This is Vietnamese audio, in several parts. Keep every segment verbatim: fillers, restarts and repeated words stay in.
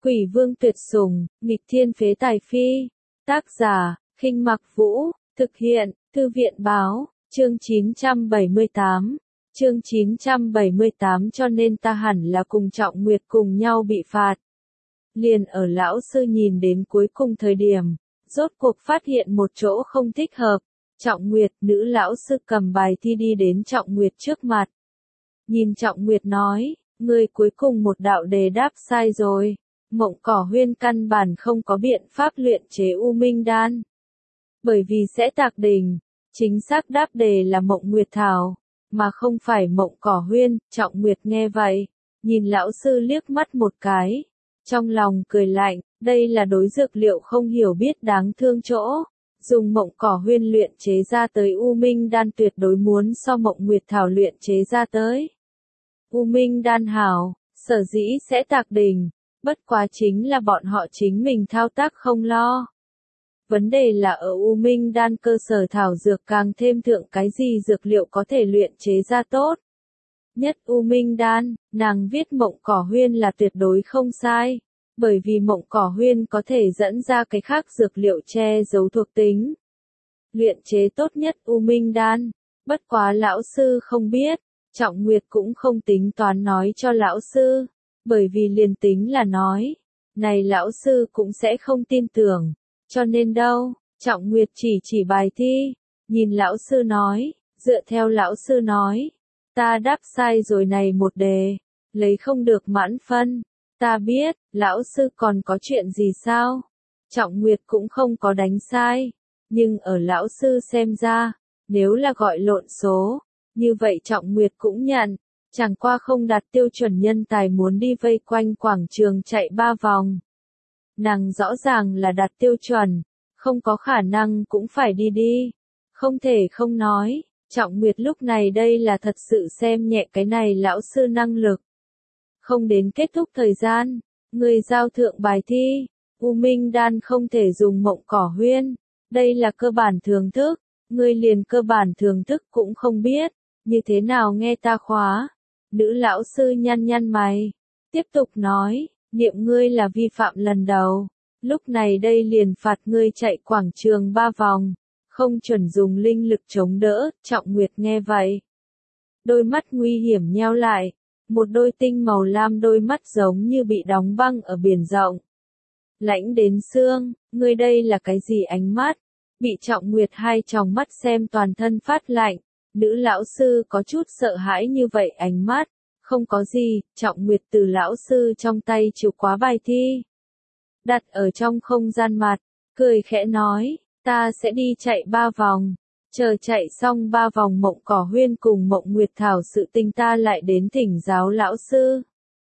Quỷ vương tuyệt sủng, nghịch thiên phế tài phi. Tác giả, Khinh Mặc Vũ, thực hiện, Thư viện báo, chương chín trăm bảy mươi tám. Chương chín trăm bảy mươi tám cho nên ta hẳn là cùng Trọng Nguyệt cùng nhau bị phạt. Liền ở lão sư nhìn đến cuối cùng thời điểm, rốt cuộc phát hiện một chỗ không thích hợp. Trọng Nguyệt, nữ lão sư cầm bài thi đi đến Trọng Nguyệt trước mặt. Nhìn Trọng Nguyệt nói, ngươi cuối cùng một đạo đề đáp sai rồi. Mộng Cỏ Huyên căn bản không có biện pháp luyện chế U Minh Đan. Bởi vì sẽ tạc đỉnh, chính xác đáp đề là Mộng Nguyệt Thảo, mà không phải Mộng Cỏ Huyên. Trọng Nguyệt nghe vậy, nhìn lão sư liếc mắt một cái, trong lòng cười lạnh, đây là đối dược liệu không hiểu biết đáng thương chỗ. Dùng Mộng Cỏ Huyên luyện chế ra tới U Minh Đan tuyệt đối muốn so Mộng Nguyệt Thảo luyện chế ra tới. U Minh Đan hảo, sở dĩ sẽ tạc đỉnh, bất quá chính là bọn họ chính mình thao tác không lo. Vấn đề là ở U Minh Đan cơ sở thảo dược càng thêm thượng cái gì dược liệu có thể luyện chế ra tốt. Nhất U Minh Đan, nàng viết Mộng Cỏ Huyên là tuyệt đối không sai, bởi vì Mộng Cỏ Huyên có thể dẫn ra cái khác dược liệu che giấu thuộc tính. Luyện chế tốt nhất U Minh Đan, bất quá lão sư không biết, Trọng Nguyệt cũng không tính toán nói cho lão sư, bởi vì liền tính là nói, này lão sư cũng sẽ không tin tưởng, cho nên đâu, Trọng Nguyệt chỉ chỉ bài thi, nhìn lão sư nói, dựa theo lão sư nói, ta đáp sai rồi này một đề, lấy không được mãn phân, ta biết, lão sư còn có chuyện gì sao? Trọng Nguyệt cũng không có đánh sai, nhưng ở lão sư xem ra, nếu là gọi lộn số, như vậy Trọng Nguyệt cũng nhận. Chẳng qua không đạt tiêu chuẩn nhân tài muốn đi vây quanh quảng trường chạy ba vòng. Nàng rõ ràng là đạt tiêu chuẩn, không có khả năng cũng phải đi đi. Không thể không nói, Trọng Nguyệt lúc này đây là thật sự xem nhẹ cái này lão sư năng lực. Không đến kết thúc thời gian, người giao thượng bài thi, U Minh Đan không thể dùng Mộng Cỏ Huyên. Đây là cơ bản thưởng thức, người liền cơ bản thưởng thức cũng không biết, như thế nào nghe ta khóa. Nữ lão sư nhăn nhăn mày, tiếp tục nói, niệm ngươi là vi phạm lần đầu, lúc này đây liền phạt ngươi chạy quảng trường ba vòng, không chuẩn dùng linh lực chống đỡ. Trọng Nguyệt nghe vậy, đôi mắt nguy hiểm nheo lại, một đôi tinh màu lam đôi mắt giống như bị đóng băng ở biển rộng. Lãnh đến xương, ngươi đây là cái gì ánh mắt? Bị Trọng Nguyệt hai tròng mắt xem toàn thân phát lạnh. Nữ lão sư có chút sợ hãi như vậy ánh mắt, không có gì, Trọng Nguyệt từ lão sư trong tay chịu quá bài thi. Đặt ở trong không gian mặt, cười khẽ nói, ta sẽ đi chạy ba vòng, chờ chạy xong ba vòng Mộng Cỏ Huyên cùng Mộng Nguyệt Thảo sự tình ta lại đến thỉnh giáo lão sư.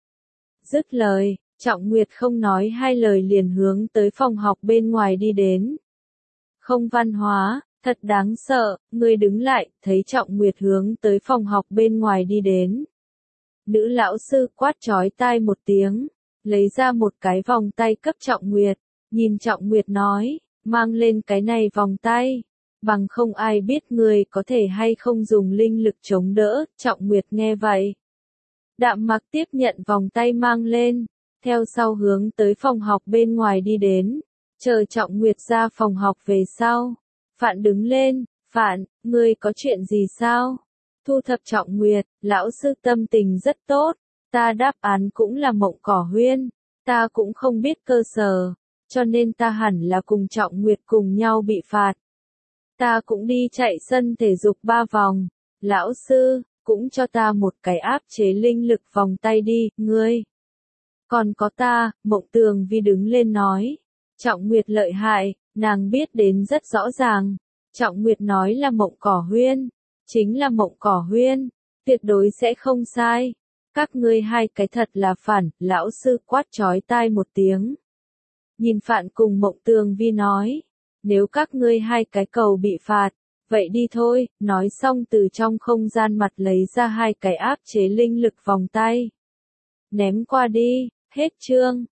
Dứt lời, Trọng Nguyệt không nói hai lời liền hướng tới phòng học bên ngoài đi đến. Không văn hóa. Thật đáng sợ, người đứng lại, thấy Trọng Nguyệt hướng tới phòng học bên ngoài đi đến. Nữ lão sư quát chói tai một tiếng, lấy ra một cái vòng tay cấp Trọng Nguyệt, nhìn Trọng Nguyệt nói, mang lên cái này vòng tay, bằng không ai biết người có thể hay không dùng linh lực chống đỡ. Trọng Nguyệt nghe vậy, đạm mặc tiếp nhận vòng tay mang lên, theo sau hướng tới phòng học bên ngoài đi đến, chờ Trọng Nguyệt ra phòng học về sau. Phạn đứng lên, Phạn, ngươi có chuyện gì sao? Thu thập Trọng Nguyệt, lão sư tâm tình rất tốt, ta đáp án cũng là Mộng Cỏ Huyên, ta cũng không biết cơ sở, cho nên ta hẳn là cùng Trọng Nguyệt cùng nhau bị phạt. Ta cũng đi chạy sân thể dục ba vòng, lão sư, cũng cho ta một cái áp chế linh lực vòng tay đi, ngươi. Còn có ta, Mộng Tường Vi đứng lên nói, Trọng Nguyệt lợi hại. Nàng biết đến rất rõ ràng, Trọng Nguyệt nói là Mộng Cỏ Huyên, chính là Mộng Cỏ Huyên, tuyệt đối sẽ không sai. Các ngươi hai cái thật là phản, lão sư quát chói tai một tiếng. Nhìn Phạn cùng Mộng Tường Vi nói, nếu các ngươi hai cái cầu bị phạt, vậy đi thôi, nói xong từ trong không gian mặt lấy ra hai cái áp chế linh lực vòng tay. Ném qua đi, hết chương.